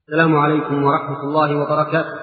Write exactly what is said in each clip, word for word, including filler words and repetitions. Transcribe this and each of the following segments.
السلام عليكم ورحمة الله وبركاته.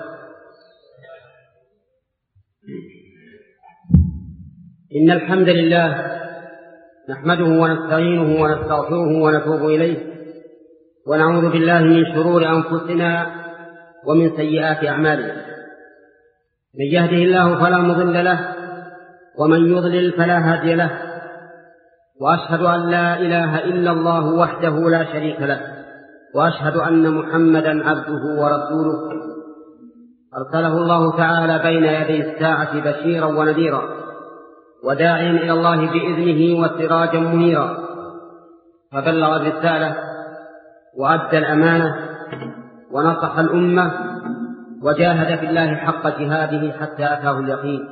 إن الحمد لله نحمده ونستعينه ونستغفره ونتوب إليه، ونعوذ بالله من شرور أنفسنا ومن سيئات أعمالنا. من يهده الله فلا مضل له، ومن يضلل فلا هادي له، وأشهد أن لا إله إلا الله وحده لا شريك له، وأشهد أن محمدا عبده ورسوله أرسله الله تعالى بين يدي الساعة بشيرا ونذيرا، وداعيا إلى الله بإذنه وسراجا منيرا، فبلغ الرسالة وأدى الأمانة ونصح الأمة وجاهد في الله حق جهاده حتى أتاه اليقين،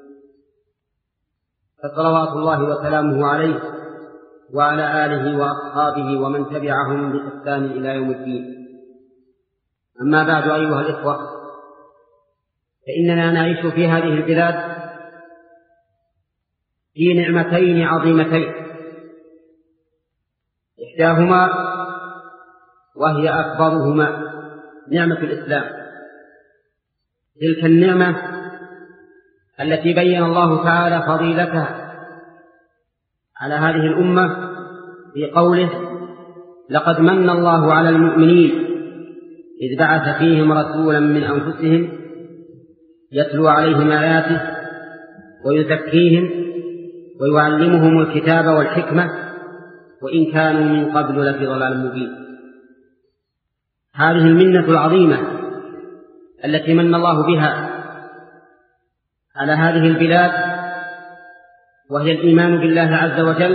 فصلوات الله وسلامه عليه وعلى آله وأصحابه ومن تبعهم بإحسان إلى يوم الدين. أما بعد، أيها الإخوة، فإننا نعيش في هذه البلاد في نعمتين عظيمتين، إحداهما وهي أكبرهما نعمة الإسلام. تلك النعمة التي بين الله تعالى فضيلتها على هذه الأمة في قوله: لقد من الله على المؤمنين إذ بعث فيهم رسولا من أنفسهم يتلو عليهم آياته ويزكيهم ويعلمهم الكتاب والحكمة وإن كانوا من قبل لفي ضلال مبين. هذه المنة العظيمة التي من الله بها على هذه البلاد، وهي الإيمان بالله عز وجل،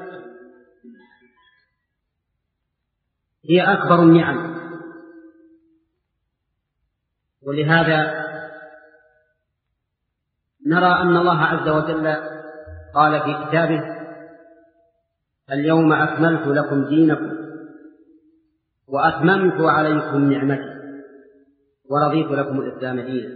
هي أكبر النعم. ولهذا نرى أن الله عز وجل قال في كتابه: اليوم أكملت لكم دينكم وأتممت عليكم نعمتي ورضيت لكم الإسلام دينا.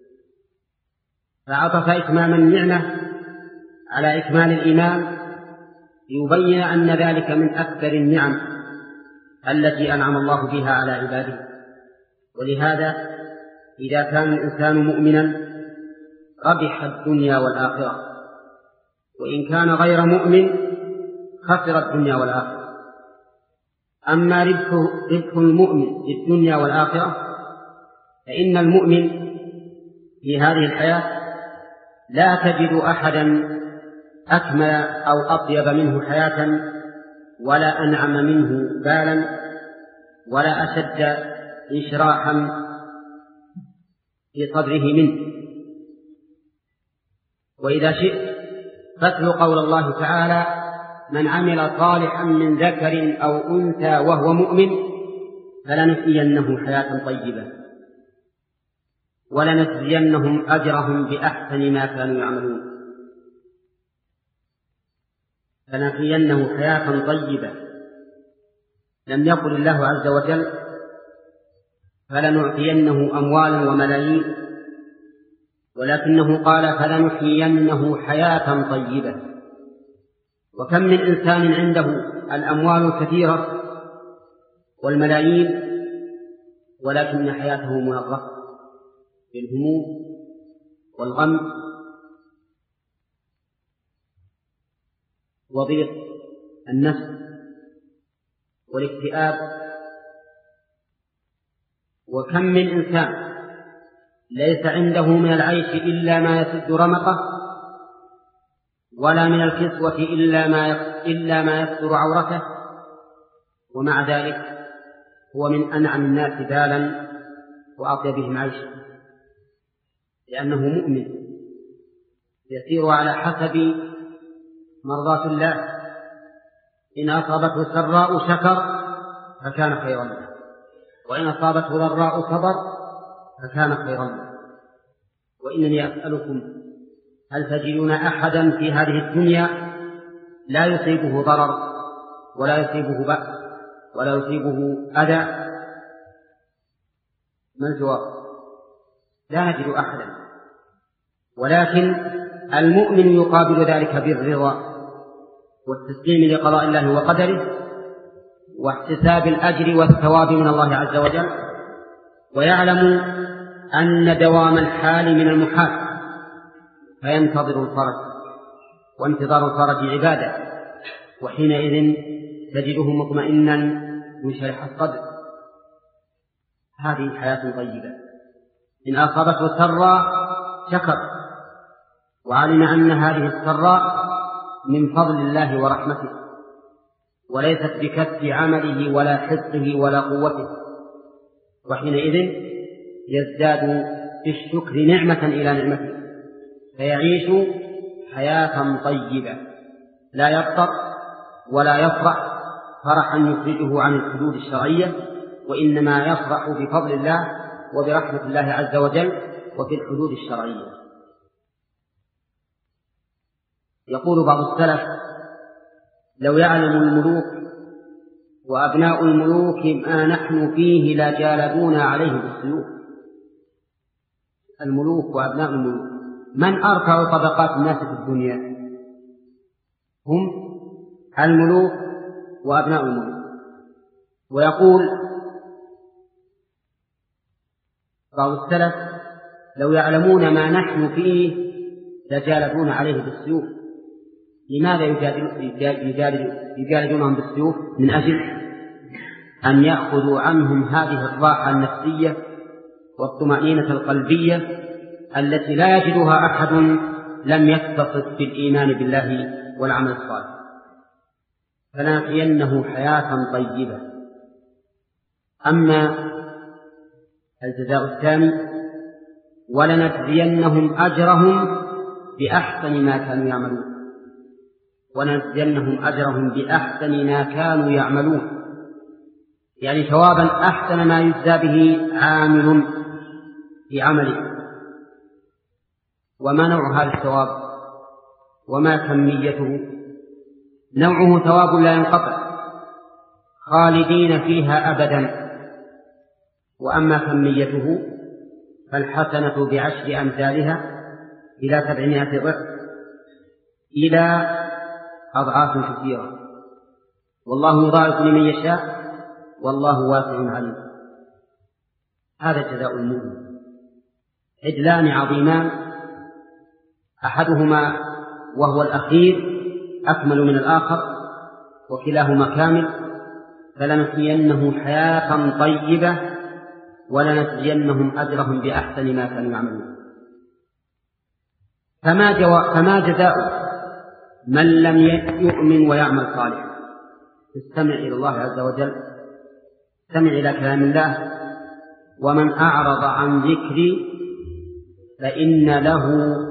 فعطف إتمام النعمة على إكمال الإيمان ليبين أن ذلك من أكثر النعم التي أنعم الله بها على عباده. ولهذا إذا كان الإنسان مؤمنا ربح الدنيا والآخرة، وإن كان غير مؤمن خسر الدنيا والآخرة. أما ربح, ربح المؤمن في الدنيا والآخرة، فإن المؤمن في هذه الحياة لا تجد أحدا أكمل أو أطيب منه حياة، ولا أنعم منه بالا، ولا أشد إشراحا في صدره منه. وإذا شئت فاتل قول الله تعالى: من عمل صالحا من ذكر أو أنثى وهو مؤمن فلنحيينه حياة طيبة ولنجزينهم أجرهم بأحسن ما كانوا يعملون. فلنحيينه حياة طيبة. لم يقل الله عز وجل فلنعطينه أموالا وملايين، ولكنه قال فلنحيينه حياة طيبة. وكم من إنسان عنده الأموال الكثيرة والملايين ولكن حياته منغصة بالهموم والغم وضيق النفس والاكتئاب. وكم من إنسان ليس عنده من العيش إلا ما يسد رمقه، ولا من الكسوة إلا ما إلا ما يستر عورته، ومع ذلك هو من أنعم الناس بالا وأطيبهم عيشا، لأنه مؤمن يسير على حسب مرضاة الله. إن أصابته سراء شكر فكان خيرا له، وإن أصابته ضراء صبر فكان خيرا له. وإنني أسألكم: هل تجدون أحدا في هذه الدنيا لا يصيبه ضرر ولا يصيبه بأس ولا يصيبه أذى؟ ما الجواب؟ لا نجد أحدا. ولكن المؤمن يقابل ذلك بالرضا والتسليم لقضاء الله وقدره واحتساب الأجر والثواب من الله عز وجل ويعلم أن دوام الحال من المحال، فينتظر الفرج، وانتظار الفرج عبادة، وحينئذ تجده مطمئنا منشرح الصدر. هذه حياة طيبة. إن أصابته سراء شكر، وعلم أن هذه السراء من فضل الله ورحمته، وليست بكث عمله ولا حفظه ولا قوته، وحينئذ يزداد بالشكر نعمة إلى نعمته، فيعيش حياة طيبة، لا يبطر ولا يفرح فرحا يخرجه عن الحدود الشرعية، وإنما يفرح بفضل الله وبرحمة الله عز وجل وفي الحدود الشرعية. يقول بعض السلف: لو يعلم الملوك وأبناء الملوك ما نحن فيه لجالدونا عليه بالسيوف. الملوك وأبناء الملوك، من أرفع طبقات الناس في الدنيا؟ هم الملوك وأبناء الملوك. ويقول بعض السلف: لو يعلمون ما نحن فيه لجالدون عليه بالسيوف. لماذا يجالدونهم بالسيوف؟ من أجل أن يأخذوا عنهم هذه الراحة النفسية والطمأنينة القلبية التي لا يجدها أحد لم يتصف بالإيمان بالله والعمل الصالح. فلنحيينه حياة طيبة. أما الجزاء الثاني: ولنجزينهم أجرهم بأحسن ما كانوا يعملون. ونجزينهم أجرهم بأحسن ما كانوا يعملون، يعني ثوابا أحسن ما يجزى به عامل في عمله. وما نوع هذا الثواب وما كميته؟ نوعه ثواب لا ينقطع خالدين فيها أبدا. وأما كميته فالحسنة بعشر أمثالها إلى سبعمائة ضعف إلى أضعاف كثيرة، والله يضاعف لمن يشاء والله واسع عليم. هذا جزاء المؤمن. عدلان عظيمان، أحدهما وهو الأخير أكمل من الآخر، وكلاهما كامل. فلنحيينه حياة طيبة ولنجزينهم أجرهم بأحسن ما كانوا يعملون. فما, جوا... فما جزاء من لم يؤمن ويعمل صالحا؟ استمع إلى الله عز وجل، استمع إلى كلام الله: ومن أعرض عن ذكري فإن له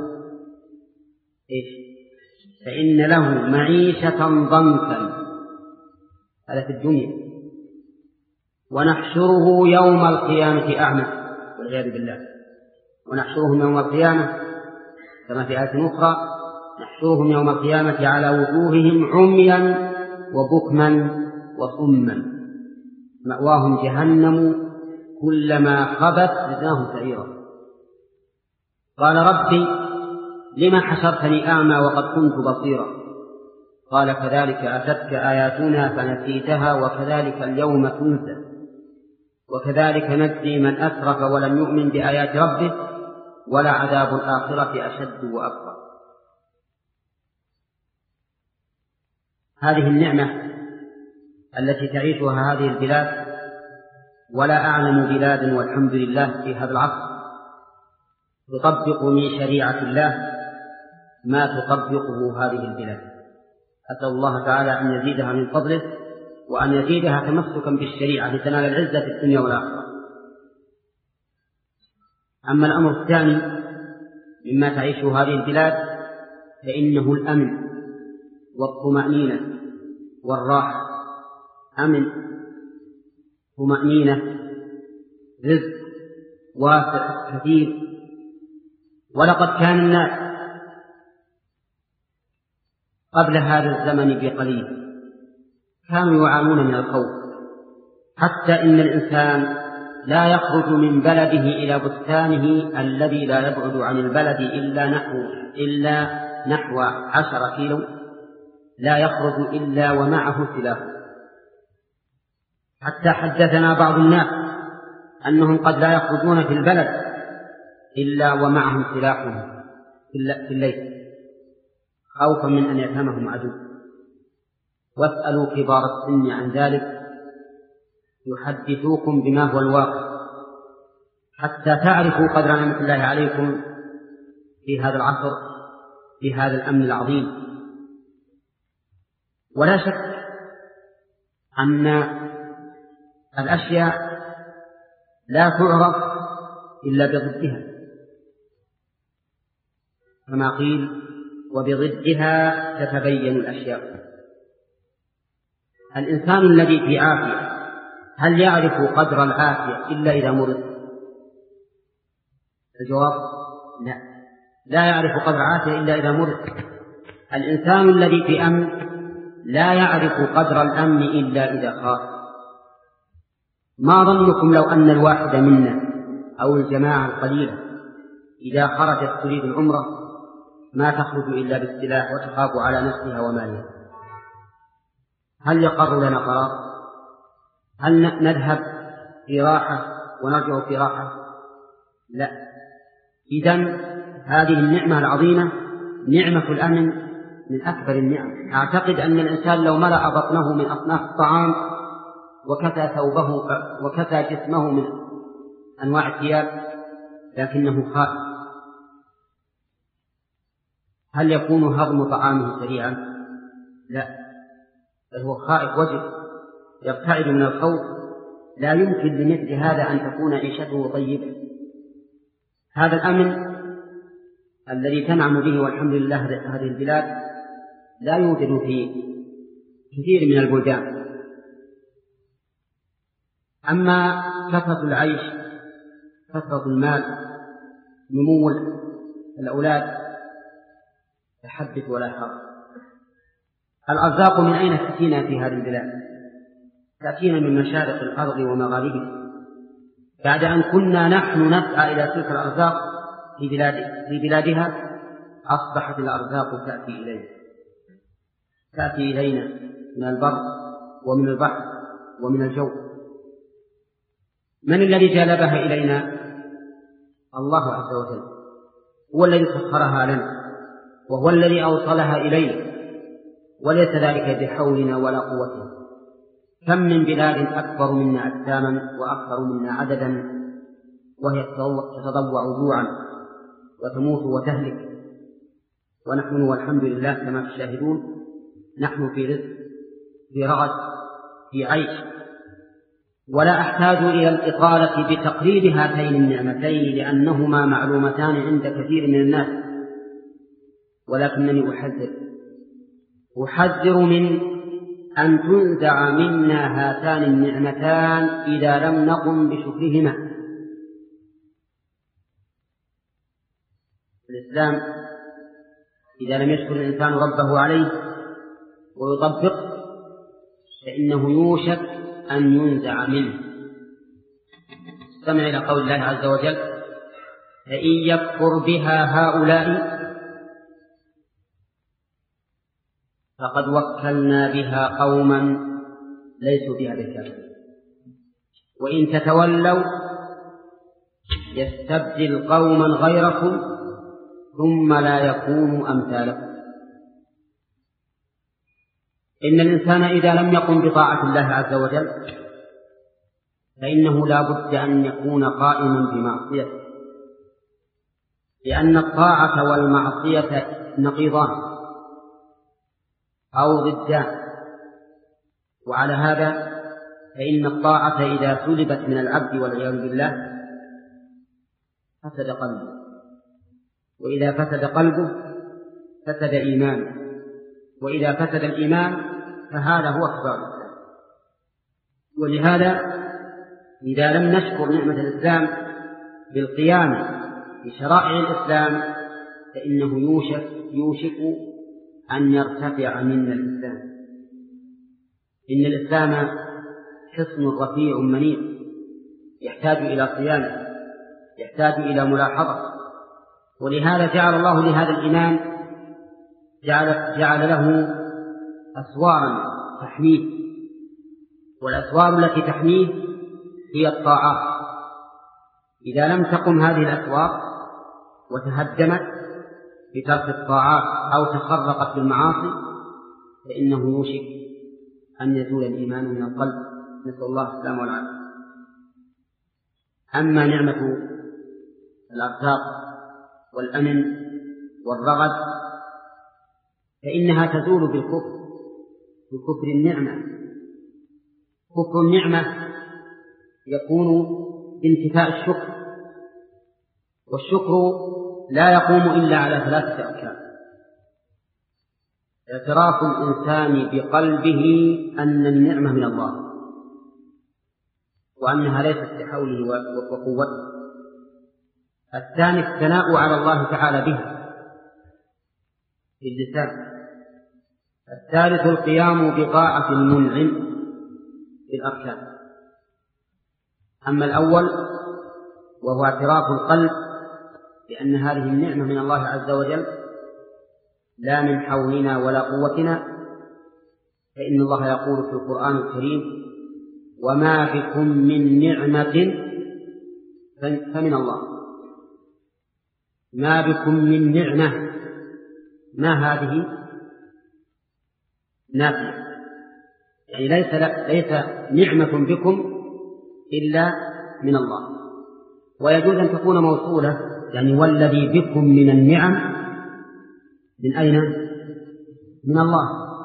إيش؟ فإن له معيشة ضنكا، هذا في الدنيا، ونحشره يوم القيامة أعمى، والعياذ بالله. ونحشرهم يوم القيامة كما في آية أخرى: نحشرهم يوم القيامة على وجوههم عميا وبكما وصما مأواهم جهنم كلما خبت زدناهم سعيرا. قال: ربي لما حشرتني أعمى وقد كنت بصيرا؟ قال: كذلك أتتك آياتنا فنسيتها وكذلك اليوم تنسى وكذلك نجزي من أسرف ولم يؤمن بآيات ربه ولعذاب الآخرة أشد وأبقى. هذه النعمة التي تعيشها هذه البلاد، ولا أعلم بلاد والحمد لله في هذا العصر تطبق من شريعة الله ما تطبقه هذه البلاد. أسأل الله تعالى أن يزيدها من فضله وأن يزيدها تمسكا بالشريعة لتنال العزة في الدنيا والآخرة. أما الأمر الثاني مما تعيشه هذه البلاد فإنه الأمن والطمأنينة والراحة. أمن، طمأنينة، رزق واسع كثير. ولقد كان الناس قبل هذا الزمن بقليل كانوا يعانون من الخوف، حتى إن الإنسان لا يخرج من بلده إلى بستانه الذي لا يبعد عن البلد إلا نحو, إلا نحو عشر كيلو، لا يخرج إلا ومعه سلاح. حتى حدثنا بعض الناس أنهم قد لا يخرجون في البلد إلا ومعهم سلاحهم في الليل خوفا من أن يفهمهم عدو. واسألوا كبار السن عن ذلك يحدثوكم بما هو الواقع حتى تعرفوا قدر نعمة الله عليكم في هذا العصر بهذا الأمن العظيم. ولا شك أن الأشياء لا تعرف إلا بضدها، كما قيل وبضدها تتبين الأشياء. الإنسان الذي في عافية هل يعرف قدر العافية إلا إذا مرض؟ الجواب لا، لا يعرف قدر العافية إلا إذا مرض. الإنسان الذي في أمن لا يعرف قدر الأمن إلا إذا خاف. ما ظنكم لو أن الواحد منا أو الجماعة القليلة إذا خرجت تريد العمرة ما تخرج إلا بالسلاح وتخاف على نفسها ومالها؟ هل يقر لنا قرار؟ هل نذهب في راحة ونرجع في راحة؟ لا. إذن هذه النعمة العظيمة نعمة الأمن من أكبر النعم. أعتقد أن الإنسان لو ملأ بطنه من أصناف الطعام وكسى ثوبه وكسى جسمه من أنواع الثياب لكنه خائف، هل يكون هضم طعامه سريعا؟ لا، بل هو خائف وجه يبتعد من الخوف. لا يمكن لمثل هذا أن تكون عيشته طيبة. هذا الأمن الذي تنعم به والحمد لله هذه البلاد لا يوجد في كثير من البلدان. أما كثرة العيش، كثرة المال، نمو الأولاد، تحدث ولا حرج. الأرزاق من أين تأتينا في هذه البلاد؟ تأتينا من مشارق الأرض ومغاربها، بعد أن كنا نحن نسعى إلى تلك الأرزاق في, بلاد في بلادها أصبحت الأرزاق تأتي إلينا تأتي إلينا من البر ومن البحر ومن الجو. من الذي جلبها إلينا؟ الله عز وجل، هو الذي سخرها لنا وهو الذي أوصلها إلينا، وليس ذلك بحولنا ولا قوتنا. كم من بلاد أكبر منا أجساما وأكثر منا عددا وهي تتضوع جوعا وتموت وتهلك، ونحن والحمد لله كما تشاهدون نحن في رزق، في رغد، في عيش. ولا أحتاج إلى الإطالة بتقريب هاتين النعمتين لأنهما معلومتان عند كثير من الناس، ولكنني أحذر أحذر من أن تنزع منا هاتان النعمتان إذا لم نقم بشكرهما. الإسلام إذا لم يشكر الإنسان ربه عليه ويطبق فإنه يوشك أن ينزع منه. استمع إلى قول الله عز وجل: فإن يكفر بها هؤلاء فقد وكلنا بها قوما ليسوا بها بكافرين وإن تتولوا يستبدل قوما غيركم ثم لا يكونوا أمثالكم. إن الإنسان إذا لم يقم بطاعة الله عز وجل فإنه لا بد أن يكون قائما بمعصيته، لأن الطاعة والمعصية نقيضان أو ضدان. وعلى هذا فإن الطاعة إذا سلبت من العبد والعياذ بالله فسد قلبه، وإذا فسد قلبه فسد إيمانه، وإذا فسد الإيمان فهذا هو كبار الإسلام. ولهذا إذا لم نشكر نعمة الإسلام بالقيام بشرائع الإسلام فإنه يوشك, يوشك أن يرتفع منا الإسلام. إن الإسلام حصن رفيع منيع يحتاج إلى صيانة، يحتاج إلى ملاحظة. ولهذا جعل الله لهذا الإيمان جعل, جعل له أسوارا تحميه، والأسوار التي تحميه هي الطاعات إذا لم تقم هذه الأسواق وتهدمت بترك الطاعات أو تخرقت بالمعاصي فإنه يوشك أن يزول الإيمان من القلب، نسأل الله السلامة والعافية. أما نعمة الأرزاق والأمن والرغد فإنها تزول بالكفر، بكفر النعمة. كفر النعمة يكون بانتفاء الشكر، والشكر لا يقوم إلا على ثلاثة أركان: اعتراف الإنسان بقلبه أن النعمة من الله وأنها ليست بحوله وقوته. الثاني الثناء على الله تعالى بها باللسان. الثالث القيام بطاعة المنعم بالأركان. أما الأول وهو اعتراف القلب بأن هذه النعمة من الله عز وجل لا من حولنا ولا قوتنا، فإن الله يقول في القرآن الكريم: وما بكم من نعمة فمن الله. ما بكم من نعمة، ما هذه نافية، يعني ليس, ليس نعمة بكم إلا من الله. ويجوز أن تكون موصولة، يعني والذي بكم من النعم من أين؟ من الله،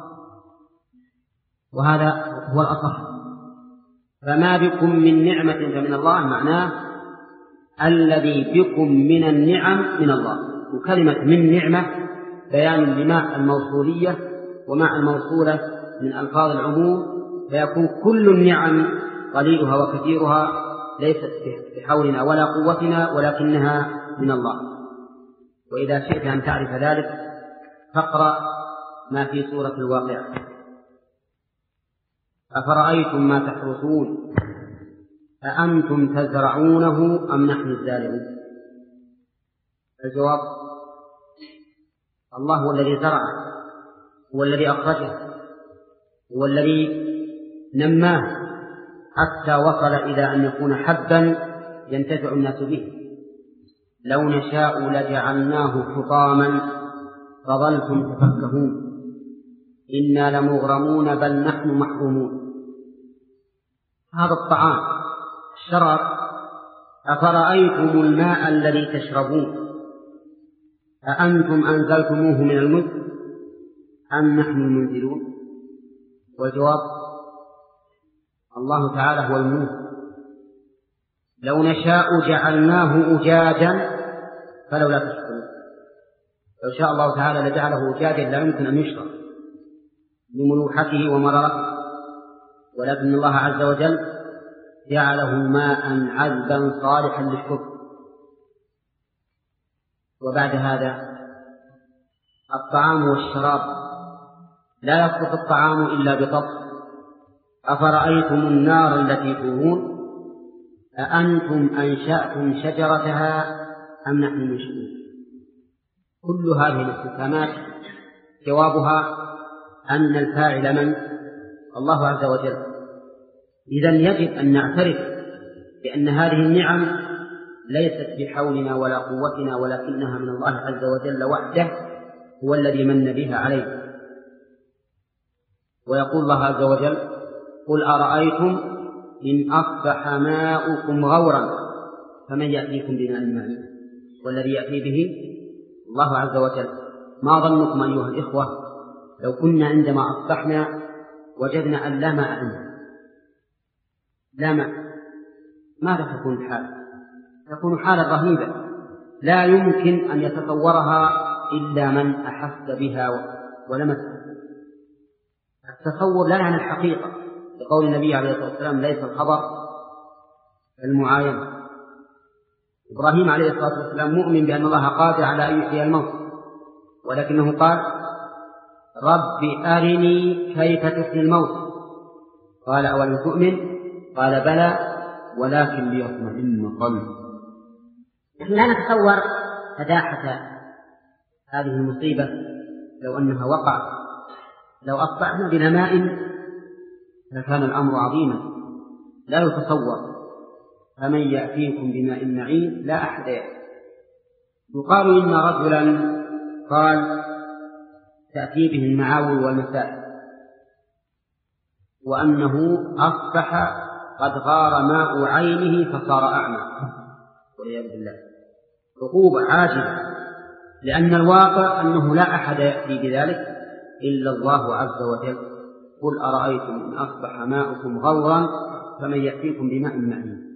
وهذا هو الأصح. فما بكم من نعمة فمن الله معناه الذي بكم من النعم من الله. وكلمة من نعمة بيان لما الموصولية، ومع الموصولة من ألفاظ العموم، فيكون كل النعم قليلها وكثيرها ليست بحولنا ولا قوتنا ولكنها من الله. وإذا شئت أن تعرف ذلك فاقرأ ما في سورة الواقعة: أفرأيتم ما تحرثون أأنتم تزرعونه أم نحن الزارعون؟ الجواب: الله هو الذي زرعه، هو الذي أخرجه، هو الذي نماه حتى وصل إلى أن يكون حبا ينتفع الناس به. لو نشاء لجعلناه حطاما فظلتم تفكهون إنا لمغرمون بل نحن محرومون. هذا الطعام الشراب: أفرأيتم الماء الذي تشربون أأنتم أنزلتموه من المزن أم نحن المنزلون؟ والجواب: الله تعالى هو المنزل. لو نشاء جعلناه أجاجا فلولا تشكرون. لو شاء الله تعالى لجعله أجاجا لا يمكن أن يشرب لملوحته ومررته، ولكن الله عز وجل جعله ماء عذبا صالحا للشرب. وبعد هذا الطعام والشراب: لا يسقط الطعام إلا بطبخ. أفرأيتم النار التي تورون أأنتم أنشأتم شجرتها أم نحن المنشئون؟ كل هذه الاستفهامات جوابها أن الفاعل من؟ الله عز وجل. إذن يجب أن نعترف بأن هذه النعم ليست بحولنا ولا قوتنا ولكنها من الله عز وجل وحده، هو الذي من بها عليه. ويقول الله عز وجل: قل أرأيتم إن أصبح ماؤكم غورا فمن يأتيكم بماء معين؟ والذي يأتي به الله عز وجل. ما ظنكم أيها الإخوة لو كنا عندما أصبحنا وجدنا أن لا ماء عندنا، لا ماء، ماذا تكون الحال؟ تكون حالة رهيبة لا يمكن أن يتصورها إلا من أحس بها ولمسها. التصور لا يعني الحقيقة، لقول النبي عليه الصلاة والسلام: ليس الخبر المعاينة. إبراهيم عليه الصلاة والسلام مؤمن بأن الله قادر على أن يحيي الموت، ولكنه قال: رب أرني كيف تحيي الموت. قال: أولم تؤمن؟ قال: بلى ولكن ليطمئن قلبي. نحن لا نتصور فداحة هذه المصيبة لو أنها وقعت. لو أصبحنا بلا ماء لكان الأمر عظيما لا يتصور. فمن يأتيكم بماء معين لا أحد يأتي. يقال إن رجلا قال تأتي به المعاول والمسائل، وأنه أصبح قد غار ماء عينه فصار أعمى والعياذ بالله، عقوبة عاجلة، لأن الواقع أنه لا أحد يأتي بذلك إلا الله عز وجل. قل أرأيتم إن أصبح ماؤكم غورا فمن يأتيكم بماء معين.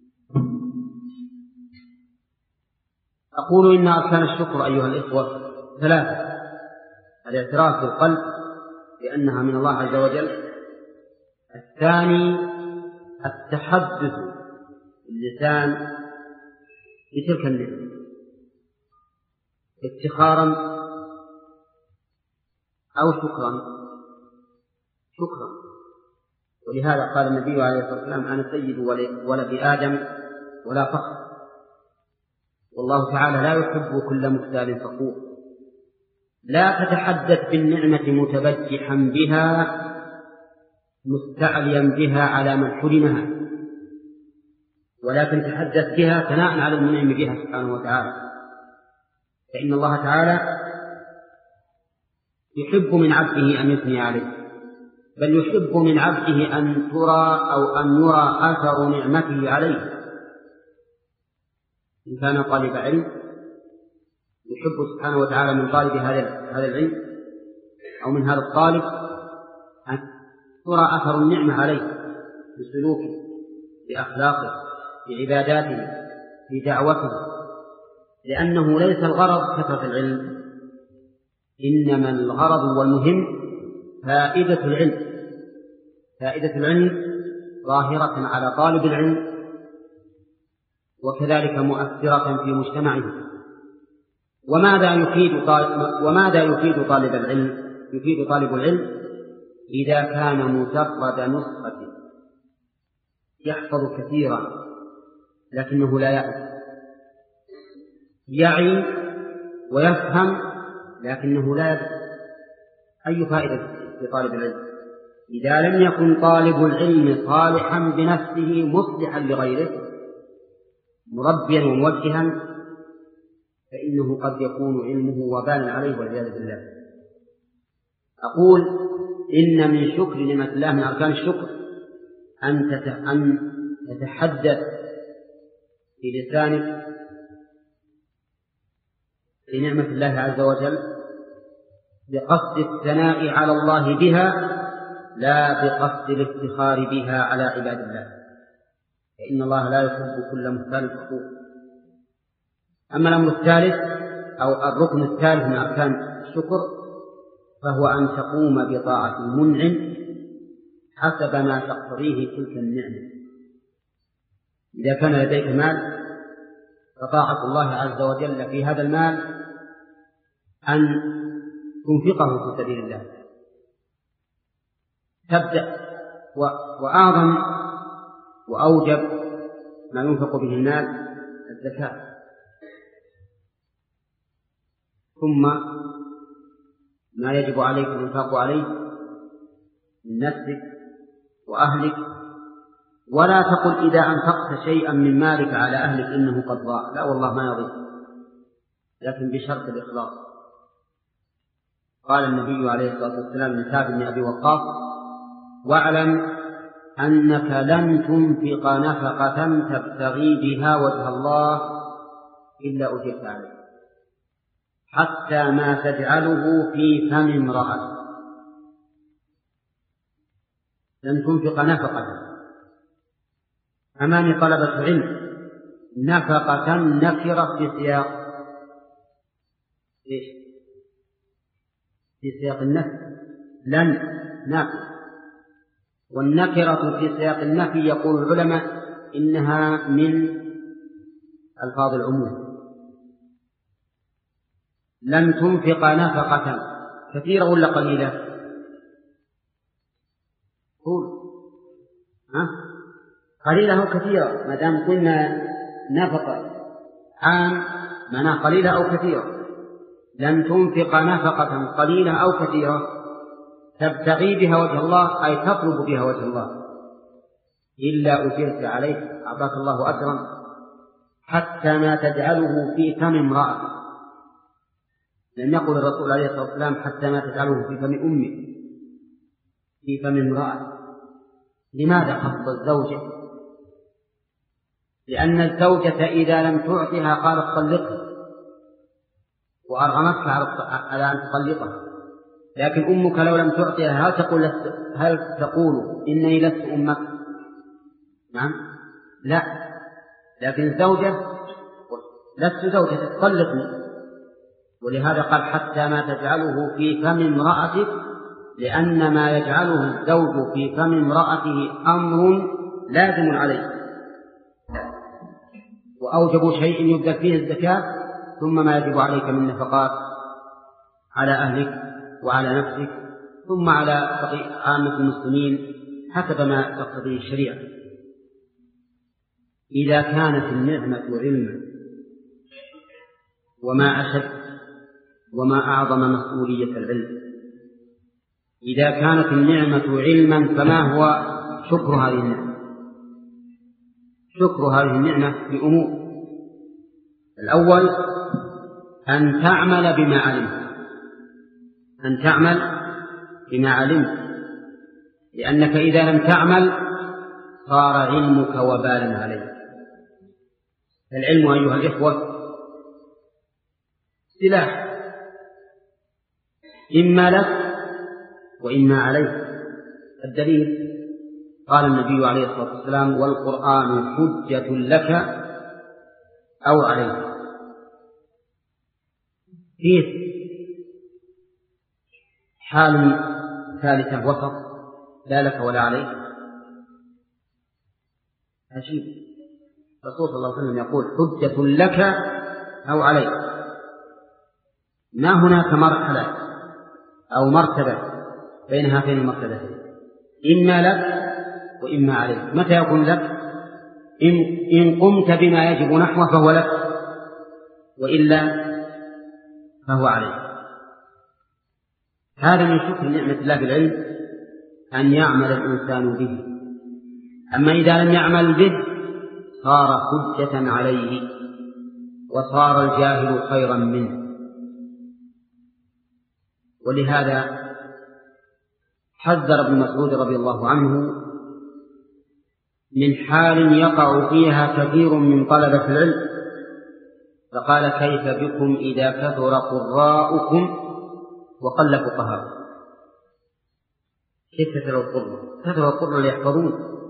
أقول إن أركان الشكر أيها الإخوة ثلاثة: الاعتراف بالقلب بأنها من الله عز وجل، الثاني التحدث باللسان بتلك النعمة افتخارا أو شكرا شكرا ولهذا قال النبي عليه الصلاة والسلام: أنا سيد ولد آدم ولا فخر. والله تعالى لا يحب كل مختال فخور. لا تتحدث بالنعمة متبجحا بها مستعليا بها على من حرمها، ولكن تحدث بها ثناء على المنعم بها سبحانه وتعالى، فإن الله تعالى يحب من عبده أن يثني عليه، بل يحب من عبده أن ترى أو أن يرى أثر نعمته عليه. إن كان طالب علم يحب سبحانه وتعالى من طالب هذا العلم أو من هذا الطالب أن ترى أثر النعمة عليه بسلوكه، بأخلاقه، بعباداته، بدعوته، لأنه ليس الغرض كثرة العلم، إنما الغرض والمهم فائدة العلم. فائدة العلم ظاهرة على طالب العلم وكذلك مؤثرة في مجتمعه. وماذا يفيد طالب, وماذا يفيد طالب العلم؟ يفيد طالب العلم إذا كان مجرد نسخة يحفظ كثيرا لكنه لا يعي، يعي ويفهم لكنه لا يدري. أي فائدة لطالب العلم إذا لم يكن طالب العلم صالحا بنفسه مصلحا لغيره مربيا وموجها، فإنه قد يكون علمه وبالا عليه والعياذ بالله. أقول إن من شكر نعمة الله، من أركان الشكر أن تتحدث في لسانك بنعمة الله عز وجل بقصد الثناء على الله بها لا بقصد الافتخار بها على عباد الله، فإن الله لا يحب كل مختال فخور. أما الأمر الثالث أو الركن الثالث من أركان الشكر فهو أن تقوم بطاعة المنعم حسب ما تقتضيه تلك النعمة. إذا كان لديك مال فطاعة الله عز وجل في هذا المال أن تنفقه في سبيل الله. تبدأ وأعظم وأوجب ما ينفق به المال الزكاة، ثم ما يجب عليك الإنفاق عليه من نفسك وأهلك. ولا تقل إذا أنفقت شيئا من مالك على أهلك إنه قد ضاع، لا والله ما يضيع، لكن بشرط الإخلاص. قال النبي عليه الصلاة والسلام لسعد بن أبي وقاص: واعلم أنك لن تنفق نفقة تبتغي بها وجه الله إلا أجرت عليه حتى ما تجعله في فم امرأة. لن تنفق نفقة أمام طلبة علم، نفقة نكرة في سياق إيش؟ في سياق النفي، لن نافي، والنكرة في سياق النفي يقول العلماء إنها من ألفاظ العموم. لن تنفق نفقة كثيرة ولا قليلة؟ قول ها؟ قليلة أو كثيرة؟ ما دام قلنا نفقة عام معناه قليلة أو كثيرة. لن تنفق نفقة قليلة أو كثيرة تبتغي بها وجه الله، أي تطلب بها وجه الله. إلا أجرت عليه، أعطاك الله أجرا حتى ما تجعله في فم امرأة. لم يقل الرسول عليه الصلاة والسلام حتى ما تجعله في فم أمه، في فم امرأة. لماذا خص الزوجة؟ لأن الزوجة إذا لم تعطها قالت طلقها وأرغمتك على أن تطلقها، لكن أمك لو لم تعطها هل تقول هل تقول إنني لست أمك؟ نعم، لا. لكن الزوجة لست زوجة تطلقني، ولهذا قال حتى ما تجعله في فم امرأتك، لأن ما يجعله الزوج في فم امرأته أمر لازم عليه، وأوجب شيء يبدأ فيه الزكاة، ثم ما يجب عليك من نفقات على أهلك وعلى نفسك، ثم على عامة المسلمين حسب ما تقتضيه الشريعة. إذا كانت النعمة علما، وما أشد وما أعظم مسؤولية العلم، إذا كانت النعمة علما فما هو شكر هذه النعمة؟ شكر هذه النعمة بأمور. الأول أن تعمل بما علمت، أن تعمل بما علمت، لأنك إذا لم تعمل صار علمك وبالا عليك. العلم أيها الإخوة سلاح، إما لك وإما عليك. الدليل قال النبي عليه الصلاة والسلام: والقرآن حجة لك أو عليك. فيه حال ثالثة وسط، لا لك ولا عليك. عجيب، الرسول صلى الله عليه وسلم يقول حجة لك أو عليك، ما هناك مرحلة أو مرتبة بين هاتين المرتبتين، إما لك وإما عليك. متى يكون لك؟ إن, إن قمت بما يجب نحوه فهو لك، وإلا فهو عليك. هذا من شكر نعمة الله بالعلم، أن يعمل الإنسان به. أما إذا لم يعمل به صار حجة عليه، وصار الجاهل خيرا منه. ولهذا حذر ابن مسعود رضي الله عنه من حال يقع فيها كثير من طلبة العلم، فقال: كيف بكم إذا كثر قراءكم وقل فقهاء؟ كيف كثر القراء؟ كثر القراء ليحفظون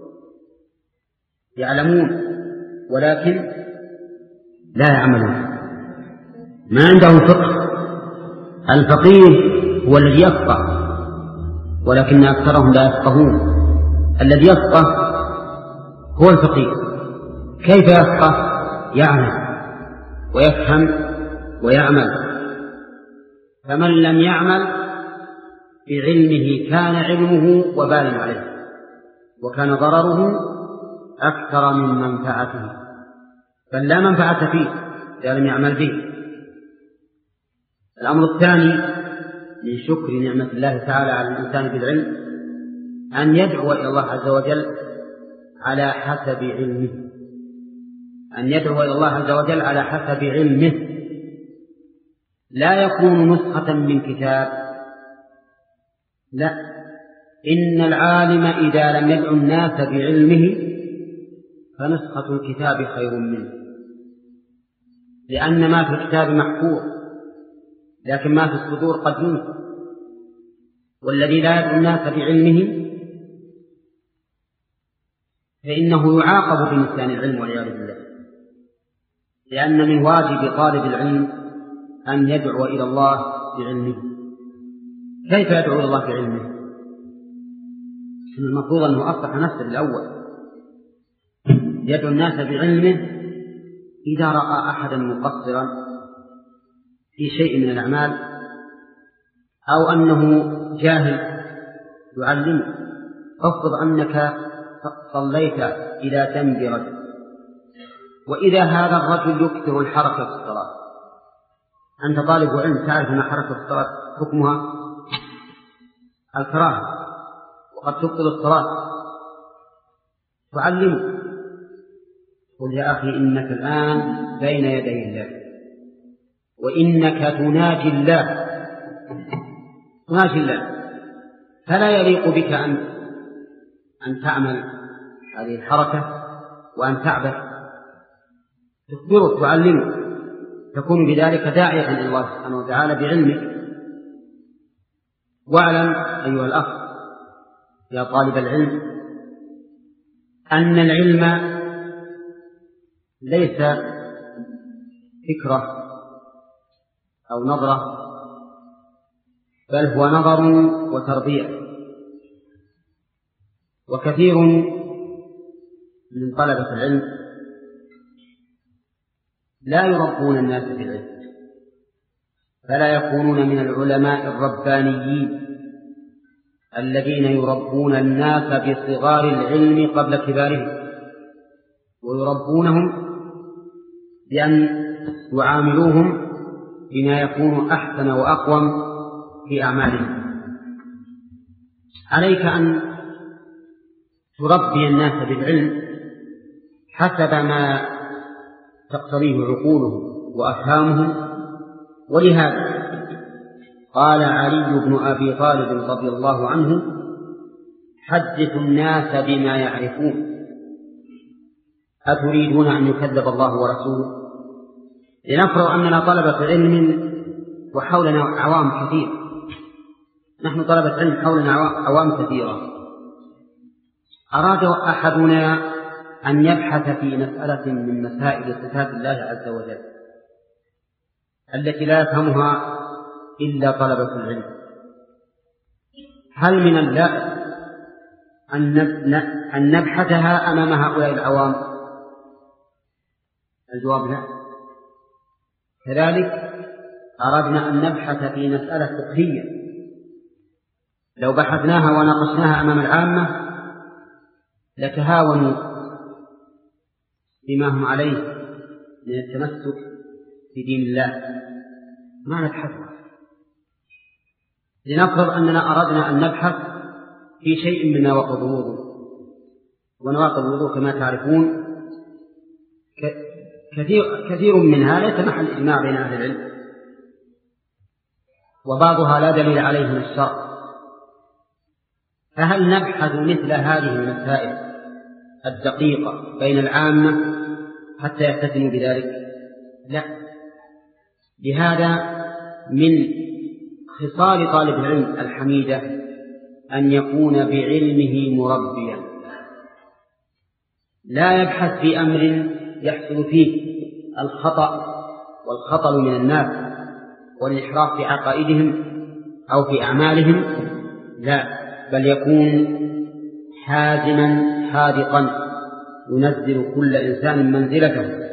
يعلمون، ولكن لا يعملون، ما عندهم فقه. الفقيه هو الذي يفقه، ولكن أكثرهم لا يفقهون. الذي يفقه هو الفقيه. كيف يفقه؟ يعلم ويفهم ويعمل. فمن لم يعمل بعلمه كان علمه وبال عليه، وكان ضرره أكثر من منفعته، بل لا منفعة فيه إذا لم يعمل به. الأمر الثاني من شكر نعمة الله تعالى على الإنسان بالعلم أن يدعو إلى الله عز وجل على حسب علمه، أن يدعو إلى الله عز وجل على حسب علمه، لا يكون نسخة من كتاب، لا، إن العالم إذا لم يدعو الناس بعلمه فنسخة الكتاب خير منه، لأن ما في الكتاب محفوظ، لكن ما في الصدور قد ينسى. والذي لا يدعو الناس بعلمه فإنه يعاقب بنسيان العلم والعياذ بالله، لأن من واجب طالب العلم أن يدعو إلى الله بعلمه. كيف يدعو إلى الله بعلمه؟ المفروض أنه أصلح نفسه الأول، يدعو الناس بعلمه. إذا رأى أحدا مقصرا في شيء من الأعمال أو أنه جاهل يعلمه. افرض أنك صليت إلى جنب رجل، وإذا هذا الرجل يكثر الحركة في الصلاة، أنت طالب علم تعرف أن حركة الصلاة حكمها الكراهة وقد تبطل الصلاة، تعلمه. قل يا أخي إنك الآن بين يدي الله، وإنك تناجي الله تناجي الله، فلا يليق بك أن أن تعمل هذه الحركة وأن تعبث. تخبره تعلمه، تكون بذلك داعية إلى الله سبحانه وتعالى بعلمك. واعلم أيها الأخ يا طالب العلم أن العلم ليس فكرة أو نظرة، بل هو نظر وتربية. وكثير من طلبة العلم لا يربون الناس بالعلم، فلا يكونون من العلماء الربانيين الذين يربون الناس بصغار العلم قبل كبارهم، ويربونهم بأن يعاملوهم بما يكون أحسن وأقوم في أعمالهم. عليك أن تربي الناس بالعلم حسب ما تقتضيه عقولهم وأفهامهم. ولهذا قال علي بن أبي طالب رضي الله عنه: حدث الناس بما يعرفون، أتريدون أن يكذب الله ورسوله؟ لنفرض أننا طلبة علم وحولنا عوام كثير، نحن طلبة علم حولنا عوام كثيرة، أراد أحدنا أن يبحث في مسألة من مسائل صفات الله عز وجل التي لا يفهمها إلا طلبة العلم. هل من اللائق أن نبحثها أمام هؤلاء العوام؟ الجواب لا. كذلك أردنا أن نبحث في مسألة فقهية، لو بحثناها وناقشناها أمام العامة لتهاونوا بما هم عليه من التمسك بدين الله، ما نبحثها. لنفرض أننا أردنا أن نبحث في شيء من نواقض الوضوء، ونواقض الوضوء كما تعرفون كثير, كثير منها ليس محل إجماع بين أهل العلم، وبعضها لا دليل عليه من الشرع. فهل نبحث مثل هذه المسائل الدقيقة بين العامة حتى يفتتنوا بذلك؟ لا. لهذا من خصال طالب العلم الحميدة أن يكون بعلمه مربيا، لا يبحث في أمر يحصل فيه الخطأ والخطل من الناس والإحراف في عقائدهم أو في أعمالهم، لا، بل يكون حازما حاذقا ينزل كل إنسان منزلته.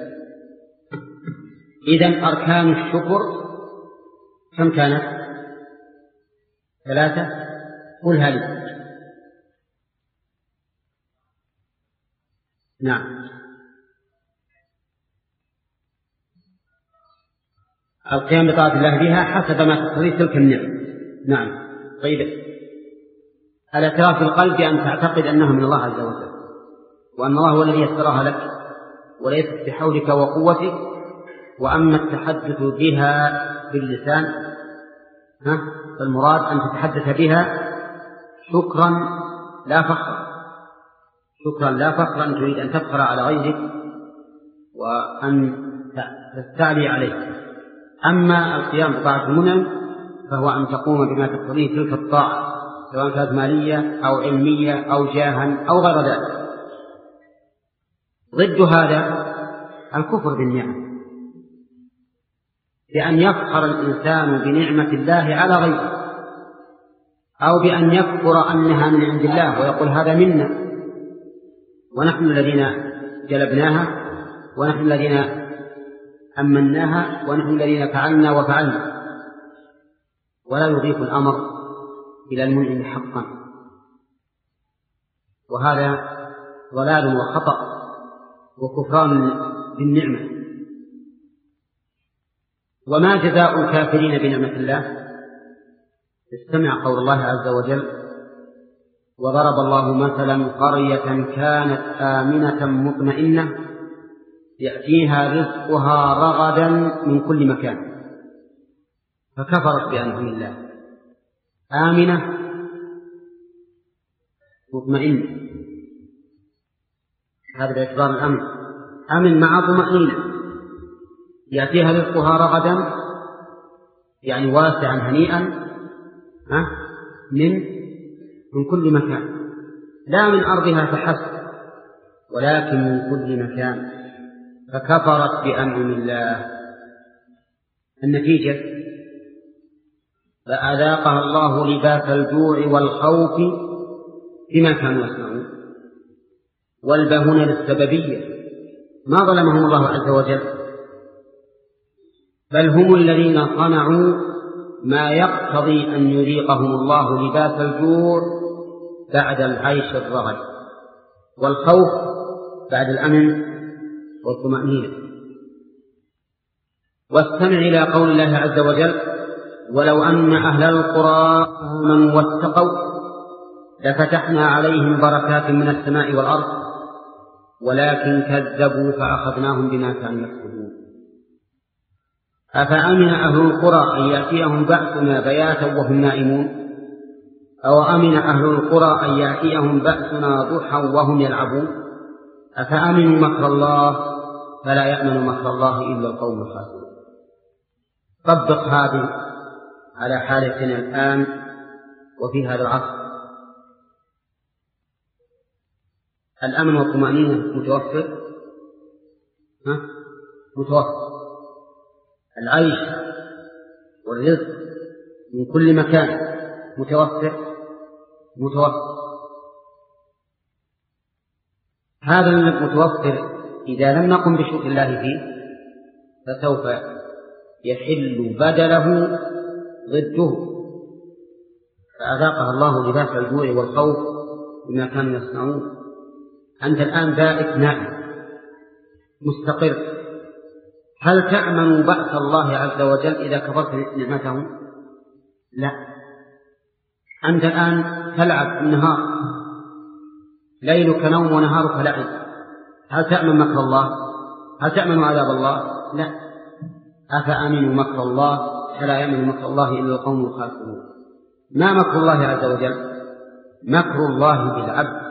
إذن أركان الشكر كم كانت؟ ثلاثة. قلها لي. نعم. القيام بطاعة الله بها حسب ما تقتضي تلك النعم. نعم. طيب، الاعتراف بالقلب بأن تعتقد أنها من الله عز وجل، وأن الله هو الذي يسرها لك وليست بحولك وقوتك. وأما التحدث بها باللسان ها فالمراد أن تتحدث بها شكرا لا فخرا، شكرا لا فخرا، أن تريد أن تفخر على غيرك وأن تستعلي عليه. أما القيام بطاعة المنعم فهو أن تقوم بما تقتضيه تلك الطاعة، سواء كانت مالية أو علمية أو جاها أو غير ذلك. ضد هذا الكفر بالنعم، بأن يفخر الإنسان بنعمة الله على غيره، أو بأن يكفر أنها من عند الله ويقول هذا منا، ونحن الذين جلبناها، ونحن الذين أمناها، ونحن الذين فعلنا وفعلنا، ولا يضيف الأمر إلى المنعم حقا. وهذا ضلال وخطأ وكفران بالنعمة. وما جزاء الكافرين بنعمة الله؟ استمع قول الله عز وجل: وضرب الله مثلا قرية كانت آمنة مطمئنة يأتيها رزقها رغدا من كل مكان فكفرت بأنعم الله. آمنة مطمئنة، هذا باعتبار الأمن، أمن مع طمأنينة، يأتيها رزقها رغدا يعني واسعا هنيئا من من كل مكان، لا من أرضها فحسب ولكن من كل مكان، فكفرت بأنعم الله. النتيجة فأذاقها الله لباس الجوع والخوف بما كانوا يصنعون. والباء هنا للسببية، ما ظلمهم الله عز وجل، بل هم الذين صنعوا ما يقتضي أن يذيقهم الله لباس الجوع بعد العيش الرغد، والخوف بعد الأمن والطمأنينة. واستمع إلى قول الله عز وجل: ولو أن أهل القرى آمنوا واتقوا لفتحنا عليهم بركات من السماء والأرض ولكن كذبوا فأخذناهم بما كانوا يكسبون. أفأمن أهل القرى أن يأتيهم بأسنا بياتا وهم نائمون أو أمن أهل القرى أن يأتيهم بأسنا ضحى وهم يلعبون أفأمنوا مكر الله فلا يأمن مكر الله إلا القوم الخاسرون. طبق هذه على حالتنا الآن وفي هذا العصر. الأمن والطمأنينة متوفر، ها؟ متوفر، العيش والرزق من كل مكان متوفر متوفر. هذا المتوفر إذا لم نقم بشكر الله فيه فسوف يحل بدله ضده. فأذاقها الله لباس الجوع والخوف بما كانوا يصنعون. أنت الآن بائت نائم مستقر، هل تأمن بأس الله عز وجل إذا كفرت نعمته؟ لا. أنت الآن تلعب في النهار، ليلك نوم ونهارك لعب، هل تأمن مكر الله؟ هل تأمن عذاب الله؟ لا. أفأمنوا مكر الله فلا يأمن مكر الله إلا القوم الخاسرون. ما مكر الله عز وجل؟ مكر الله بالعبد